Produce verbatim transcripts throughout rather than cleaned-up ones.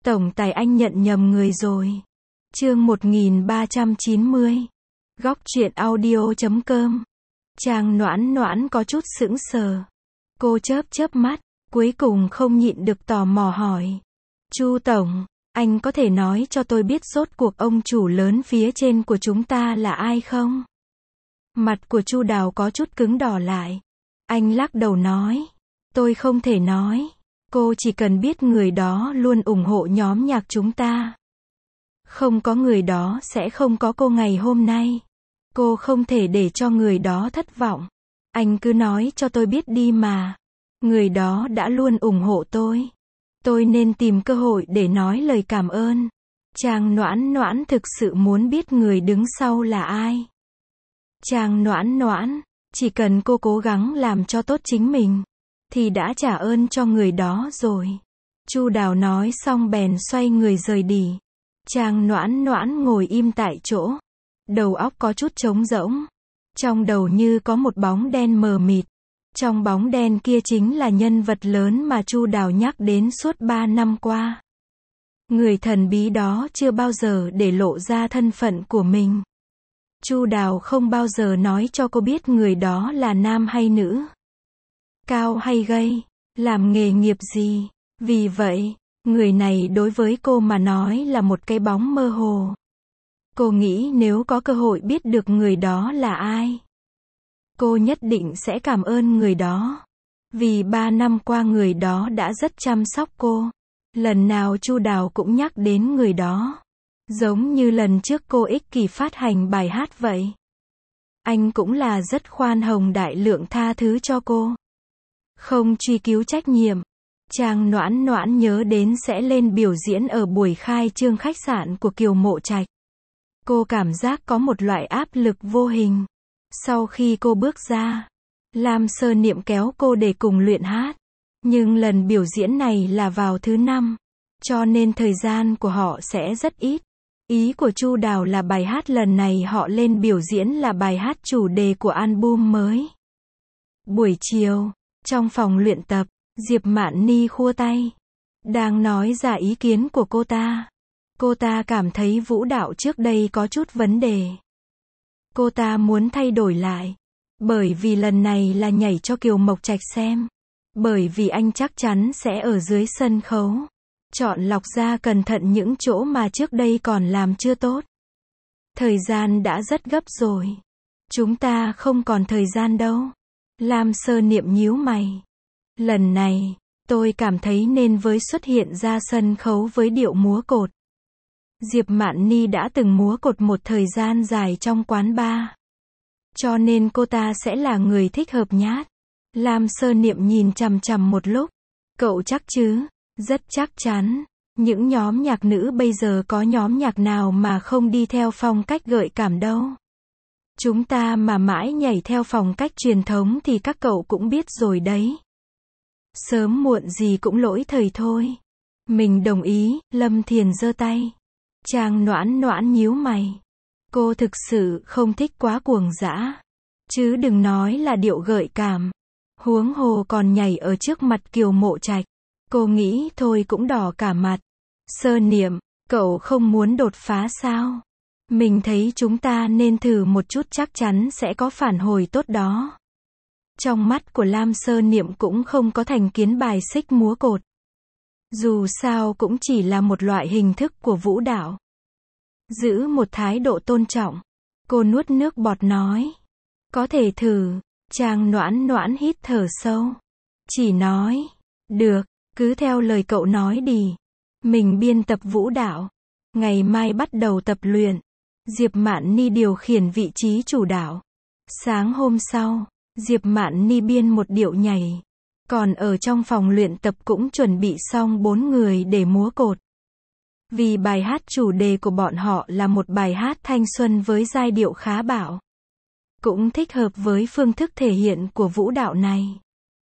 Tổng tài anh nhận nhầm người rồi. Chương một nghìn ba trăm chín mươi. Góc truyện audio chấm com. Trang Noãn Noãn có chút sững sờ. Cô chớp chớp mắt, cuối cùng không nhịn được tò mò hỏi. Chu tổng, anh có thể nói cho tôi biết rốt cuộc ông chủ lớn phía trên của chúng ta là ai không? Mặt của Chu Đào có chút cứng đỏ lại. Anh lắc đầu nói. Tôi không thể nói. Cô chỉ cần biết người đó luôn ủng hộ nhóm nhạc chúng ta. Không có người đó sẽ không có cô ngày hôm nay. Cô không thể để cho người đó thất vọng. Anh cứ nói cho tôi biết đi mà. Người đó đã luôn ủng hộ tôi. Tôi nên tìm cơ hội để nói lời cảm ơn. Trang Noãn Noãn thực sự muốn biết người đứng sau là ai. Trang Noãn Noãn, chỉ cần cô cố gắng làm cho tốt chính mình, thì đã trả ơn cho người đó rồi. Chu Đào nói xong bèn xoay người rời đi. Trang Noãn Noãn ngồi im tại chỗ. Đầu óc có chút trống rỗng. Trong đầu như có một bóng đen mờ mịt. Trong bóng đen kia chính là nhân vật lớn mà Chu Đào nhắc đến suốt ba năm qua. Người thần bí đó chưa bao giờ để lộ ra thân phận của mình. Chu Đào không bao giờ nói cho cô biết người đó là nam hay nữ, cao hay gầy, làm nghề nghiệp gì. Vì vậy, người này đối với cô mà nói là một cái bóng mơ hồ. Cô nghĩ nếu có cơ hội biết được người đó là ai, cô nhất định sẽ cảm ơn người đó. Vì ba năm qua người đó đã rất chăm sóc cô. Lần nào Chu Đào cũng nhắc đến người đó. Giống như lần trước cô ích kỷ phát hành bài hát vậy. Anh cũng là rất khoan hồng đại lượng tha thứ cho cô. Không truy cứu trách nhiệm. Trang Noãn Noãn nhớ đến sẽ lên biểu diễn ở buổi khai trương khách sạn của Kiều Mộ Trạch. Cô cảm giác có một loại áp lực vô hình. Sau khi cô bước ra, Lam Sơ Niệm kéo cô để cùng luyện hát. Nhưng lần biểu diễn này là vào thứ năm, cho nên thời gian của họ sẽ rất ít. Ý của Chu Đào là bài hát lần này họ lên biểu diễn là bài hát chủ đề của album mới. Buổi chiều, trong phòng luyện tập, Diệp Mạn Ni khua tay, đang nói ra ý kiến của cô ta. Cô ta cảm thấy vũ đạo trước đây có chút vấn đề. Cô ta muốn thay đổi lại. Bởi vì lần này là nhảy cho Kiều Mộc Trạch xem. Bởi vì anh chắc chắn sẽ ở dưới sân khấu. Chọn lọc ra cẩn thận những chỗ mà trước đây còn làm chưa tốt. Thời gian đã rất gấp rồi. Chúng ta không còn thời gian đâu. Lam Sơ Niệm nhíu mày. Lần này, tôi cảm thấy nên với xuất hiện ra sân khấu với điệu múa cột. Diệp Mạn Ni đã từng múa cột một thời gian dài trong quán bar. Cho nên cô ta sẽ là người thích hợp nhát. Lam Sơ Niệm nhìn chằm chằm một lúc. Cậu chắc chứ? Rất chắc chắn. Những nhóm nhạc nữ bây giờ có nhóm nhạc nào mà không đi theo phong cách gợi cảm đâu. Chúng ta mà mãi nhảy theo phong cách truyền thống thì các cậu cũng biết rồi đấy. Sớm muộn gì cũng lỗi thời thôi. Mình đồng ý. Lâm Thiền giơ tay. Trang Noãn Noãn nhíu mày. Cô thực sự không thích quá cuồng dã. Chứ đừng nói là điệu gợi cảm. Huống hồ còn nhảy ở trước mặt Kiều Mộ Trạch. Cô nghĩ thôi cũng đỏ cả mặt. Sơ Niệm, cậu không muốn đột phá sao? Mình thấy chúng ta nên thử một chút, chắc chắn sẽ có phản hồi tốt đó. Trong mắt của Lam Sơ Niệm cũng không có thành kiến bài xích múa cột. Dù sao cũng chỉ là một loại hình thức của vũ đạo. Giữ một thái độ tôn trọng. Cô nuốt nước bọt nói. Có thể thử. Trang Noãn Noãn hít thở sâu. Chỉ nói. Được, cứ theo lời cậu nói đi. Mình biên tập vũ đạo. Ngày mai bắt đầu tập luyện. Diệp Mạn Ni điều khiển vị trí chủ đạo. Sáng hôm sau, Diệp Mạn Ni biên một điệu nhảy. Còn ở trong phòng luyện tập cũng chuẩn bị xong bốn người để múa cột. Vì bài hát chủ đề của bọn họ là một bài hát thanh xuân với giai điệu khá bạo. Cũng thích hợp với phương thức thể hiện của vũ đạo này.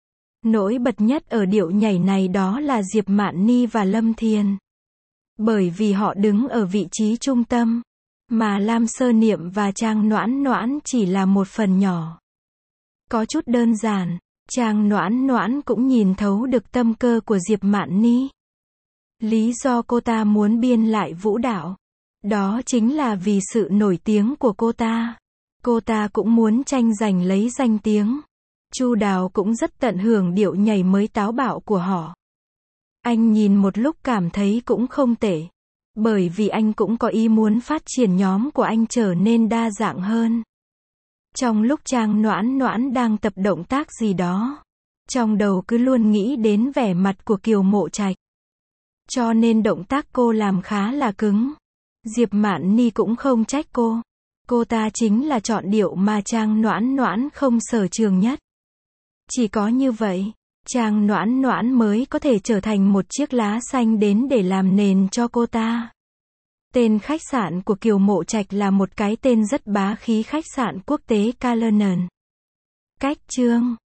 Nổi bật nhất ở điệu nhảy này đó là Diệp Mạn Ni và Lâm Thiền. Bởi vì họ đứng ở vị trí trung tâm, mà Lam Sơ Niệm và Trang Noãn Noãn chỉ là một phần nhỏ. Có chút đơn giản, Trang Noãn Noãn cũng nhìn thấu được tâm cơ của Diệp Mạn Ni. Lý do cô ta muốn biên lại vũ đạo, đó chính là vì sự nổi tiếng của cô ta. Cô ta cũng muốn tranh giành lấy danh tiếng. Chu Đào cũng rất tận hưởng điệu nhảy mới táo bạo của họ. Anh nhìn một lúc cảm thấy cũng không tệ. Bởi vì anh cũng có ý muốn phát triển nhóm của anh trở nên đa dạng hơn. Trong lúc Trang Noãn Noãn đang tập động tác gì đó, trong đầu cứ luôn nghĩ đến vẻ mặt của Kiều Mộ Trạch. Cho nên động tác cô làm khá là cứng. Diệp Mạn Ni cũng không trách cô. Cô ta chính là chọn điệu mà Trang Noãn Noãn không sở trường nhất. Chỉ có như vậy, Trang Noãn Noãn mới có thể trở thành một chiếc lá xanh đến để làm nền cho cô ta. Tên khách sạn của Kiều Mộ Trạch là một cái tên rất bá khí, khách sạn quốc tế Cullinan. Cách chương